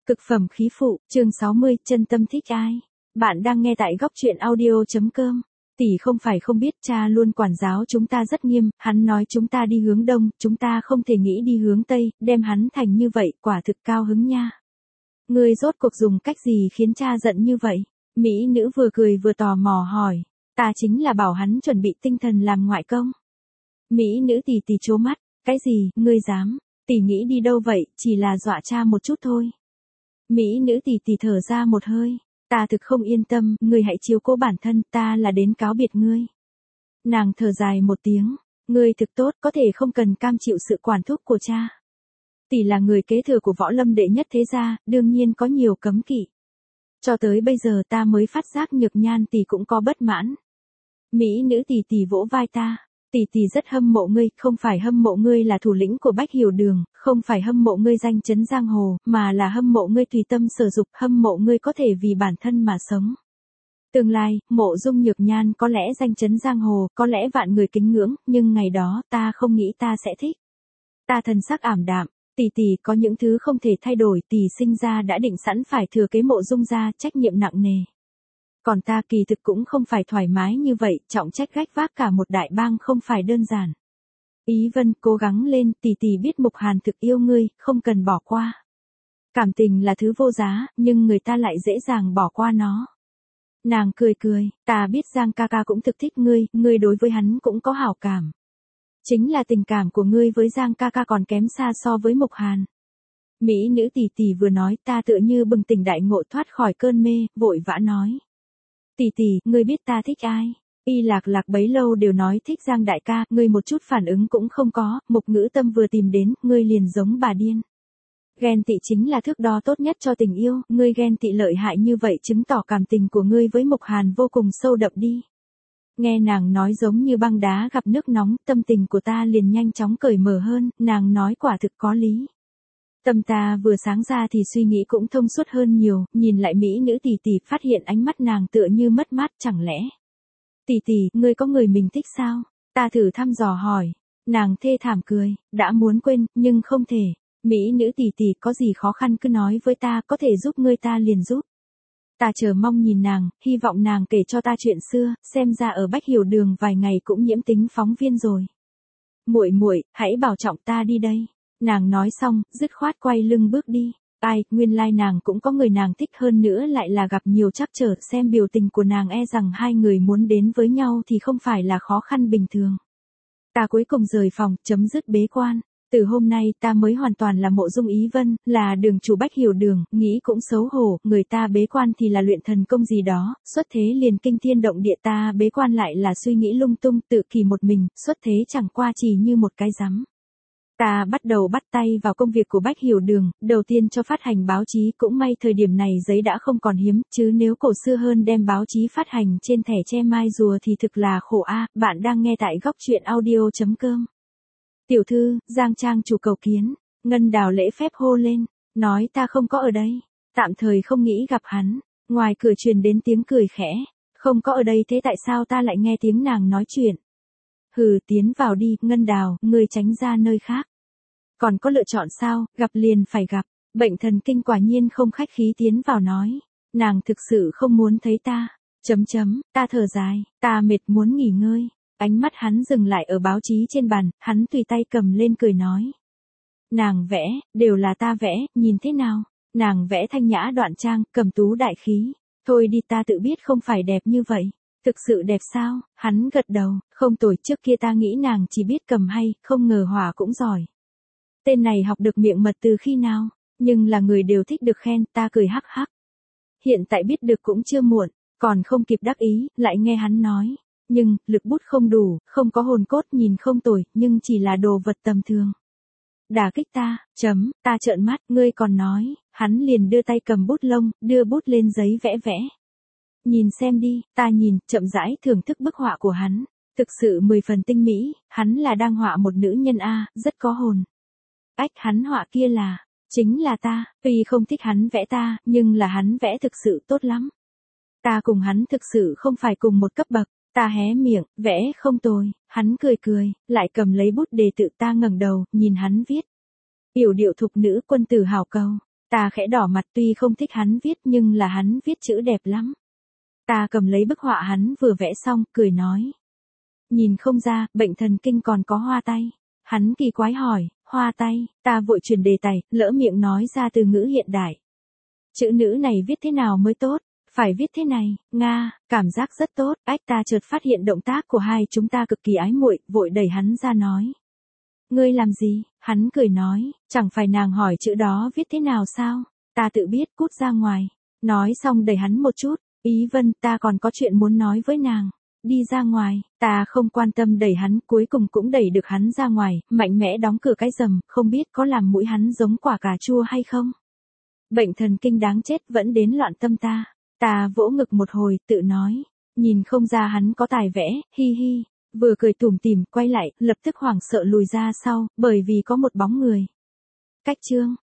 Cực phẩm khí phụ, chương 60, chân tâm thích ai? Bạn đang nghe tại góc truyện audio.com. Tỷ không phải không biết, cha luôn quản giáo chúng ta rất nghiêm, hắn nói chúng ta đi hướng đông, chúng ta không thể nghĩ đi hướng tây, đem hắn thành như vậy, quả thực cao hứng nha. Ngươi rốt cuộc dùng cách gì khiến cha giận như vậy? Mỹ nữ vừa cười vừa tò mò hỏi. Ta chính là bảo hắn chuẩn bị tinh thần làm ngoại công. Mỹ nữ tì tì trố mắt, cái gì, ngươi dám? Tỷ nghĩ đi đâu vậy, chỉ là dọa cha một chút thôi. Mỹ nữ tì tì thở ra một hơi, ta thực không yên tâm, ngươi hãy chiếu cố bản thân, ta là đến cáo biệt ngươi. Nàng thở dài một tiếng, ngươi thực tốt, có thể không cần cam chịu sự quản thúc của cha. Tỷ là người kế thừa của võ lâm đệ nhất thế gia, đương nhiên có nhiều cấm kỵ. Cho tới bây giờ ta mới phát giác Nhược Nhan tỷ cũng có bất mãn. Mỹ nữ tỷ tỷ vỗ vai ta. Tỷ tỷ rất hâm mộ ngươi, không phải hâm mộ ngươi là thủ lĩnh của Bách Hiểu Đường, không phải hâm mộ ngươi danh chấn giang hồ, mà là hâm mộ ngươi tùy tâm sở dục, hâm mộ ngươi có thể vì bản thân mà sống. Tương lai, Mộ Dung Nhược Nhan có lẽ danh chấn giang hồ, có lẽ vạn người kính ngưỡng, nhưng ngày đó ta không nghĩ ta sẽ thích. Ta thần sắc ảm đạm, tỷ tỷ có những thứ không thể thay đổi, tỷ sinh ra đã định sẵn phải thừa kế Mộ Dung gia, trách nhiệm nặng nề. Còn ta kỳ thực cũng không phải thoải mái như vậy, trọng trách gánh vác cả một đại bang không phải đơn giản. Ý Vân, cố gắng lên, tỷ tỷ biết Mục Hàn thực yêu ngươi, không cần bỏ qua. Cảm tình là thứ vô giá, nhưng người ta lại dễ dàng bỏ qua nó. Nàng cười cười, ta biết Giang ca ca cũng thực thích ngươi, ngươi đối với hắn cũng có hảo cảm. Chính là tình cảm của ngươi với Giang ca ca còn kém xa so với Mục Hàn. Mỹ nữ tỷ tỷ vừa nói, ta tựa như bừng tỉnh đại ngộ thoát khỏi cơn mê, vội vã nói. Tỷ tỷ, ngươi biết ta thích ai? Y Lạc Lạc bấy lâu đều nói thích Giang đại ca, ngươi một chút phản ứng cũng không có, Mục Ngữ Tâm vừa tìm đến, ngươi liền giống bà điên. Ghen tị chính là thước đo tốt nhất cho tình yêu, ngươi ghen tị lợi hại như vậy chứng tỏ cảm tình của ngươi với Mục Hàn vô cùng sâu đậm đi. Nghe nàng nói giống như băng đá gặp nước nóng, tâm tình của ta liền nhanh chóng cởi mở hơn, nàng nói quả thực có lý. Tâm ta vừa sáng ra thì suy nghĩ cũng thông suốt hơn nhiều, nhìn lại mỹ nữ tỷ tỷ phát hiện ánh mắt nàng tựa như mất mát, chẳng lẽ. Tỷ tỷ, ngươi có người mình thích sao? Ta thử thăm dò hỏi. Nàng thê thảm cười, đã muốn quên, nhưng không thể. Mỹ nữ tỷ tỷ có gì khó khăn cứ nói với ta, có thể giúp ngươi ta liền giúp. Ta chờ mong nhìn nàng, hy vọng nàng kể cho ta chuyện xưa, xem ra ở Bách Hiểu Đường vài ngày cũng nhiễm tính phóng viên rồi. Muội muội, hãy bảo trọng ta đi đây. Nàng nói xong, dứt khoát quay lưng bước đi. Ai, nguyên lai nàng cũng có người nàng thích hơn nữa lại là gặp nhiều trắc trở, xem biểu tình của nàng e rằng hai người muốn đến với nhau thì không phải là khó khăn bình thường. Ta cuối cùng rời phòng, chấm dứt bế quan. Từ hôm nay ta mới hoàn toàn là Mộ Dung Ý Vân, là đường chủ Bách Hiểu Đường, nghĩ cũng xấu hổ, người ta bế quan thì là luyện thần công gì đó, xuất thế liền kinh thiên động địa, ta bế quan lại là suy nghĩ lung tung, tự kỳ một mình, xuất thế chẳng qua chỉ như một cái rắm. Ta bắt đầu bắt tay vào công việc của Bách Hiểu Đường, đầu tiên cho phát hành báo chí, cũng may thời điểm này giấy đã không còn hiếm, chứ nếu cổ xưa hơn đem báo chí phát hành trên thẻ che mai rùa thì thực là khổ a. Bạn đang nghe tại góc truyện audio.com. Tiểu thư, Giang trang chủ cầu kiến. Ngân Đào lễ phép hô lên, nói ta không có ở đây, tạm thời không nghĩ gặp hắn. Ngoài cửa truyền đến tiếng cười khẽ, không có ở đây thế tại sao ta lại nghe tiếng nàng nói chuyện? Hừ, tiến vào đi, Ngân Đào, ngươi tránh ra nơi khác. Còn có lựa chọn sao, gặp liền phải gặp. Bệnh thần kinh quả nhiên không khách khí tiến vào nói. Nàng thực sự không muốn thấy ta. Ta thở dài, ta mệt muốn nghỉ ngơi. Ánh mắt hắn dừng lại ở báo chí trên bàn, hắn tùy tay cầm lên cười nói. Nàng vẽ, đều là ta vẽ, nhìn thế nào? Nàng vẽ thanh nhã đoạn trang, cầm tú đại khí. Thôi đi, ta tự biết không phải đẹp như vậy. Thực sự đẹp sao? Hắn gật đầu, không tồi, trước kia ta nghĩ nàng chỉ biết cầm hay, không ngờ họa cũng giỏi. Tên này học được miệng mật từ khi nào? Nhưng là người đều thích được khen, ta cười hắc hắc. Hiện tại biết được cũng chưa muộn, còn không kịp đắc ý, lại nghe hắn nói. Nhưng, lực bút không đủ, không có hồn cốt, nhìn không tồi, nhưng chỉ là đồ vật tầm thường. Đả kích ta, ta trợn mắt, ngươi còn nói, hắn liền đưa tay cầm bút lông, đưa bút lên giấy vẽ vẽ. Nhìn xem đi, ta nhìn, chậm rãi thưởng thức bức họa của hắn, thực sự 10 phần tinh mỹ, hắn là đang họa một nữ nhân a, rất có hồn. Hắn họa kia là, chính là ta, tuy không thích hắn vẽ ta, nhưng là hắn vẽ thực sự tốt lắm. Ta cùng hắn thực sự không phải cùng một cấp bậc. Ta hé miệng, vẽ không tồi, hắn cười cười, lại cầm lấy bút đề tự, ta ngẩng đầu, nhìn hắn viết. Yểu điệu thục nữ, quân tử hảo cầu. Ta khẽ đỏ mặt, tuy không thích hắn viết nhưng là hắn viết chữ đẹp lắm. Ta cầm lấy bức họa hắn vừa vẽ xong, cười nói. Nhìn không ra, bệnh thần kinh còn có hoa tay. Hắn kỳ quái hỏi, hoa tay, ta vội chuyển đề tài, lỡ miệng nói ra từ ngữ hiện đại. Chữ nữ này viết thế nào mới tốt? Phải viết thế này, Nga, cảm giác rất tốt. Ách, ta chợt phát hiện động tác của hai chúng ta cực kỳ ái muội, vội đẩy hắn ra nói. Ngươi làm gì? Hắn cười nói, chẳng phải nàng hỏi chữ đó viết thế nào sao? Ta tự biết, cút ra ngoài. Nói xong đẩy hắn một chút, Ý Vân, ta còn có chuyện muốn nói với nàng. Đi ra ngoài, ta không quan tâm đẩy hắn, cuối cùng cũng đẩy được hắn ra ngoài, mạnh mẽ đóng cửa cái rầm, không biết có làm mũi hắn giống quả cà chua hay không? Bệnh thần kinh đáng chết vẫn đến loạn tâm ta. Ta vỗ ngực một hồi, tự nói, nhìn không ra hắn có tài vẽ, hi hi. Vừa cười tủm tỉm, quay lại, lập tức hoảng sợ lùi ra sau, bởi vì có một bóng người. Cách chương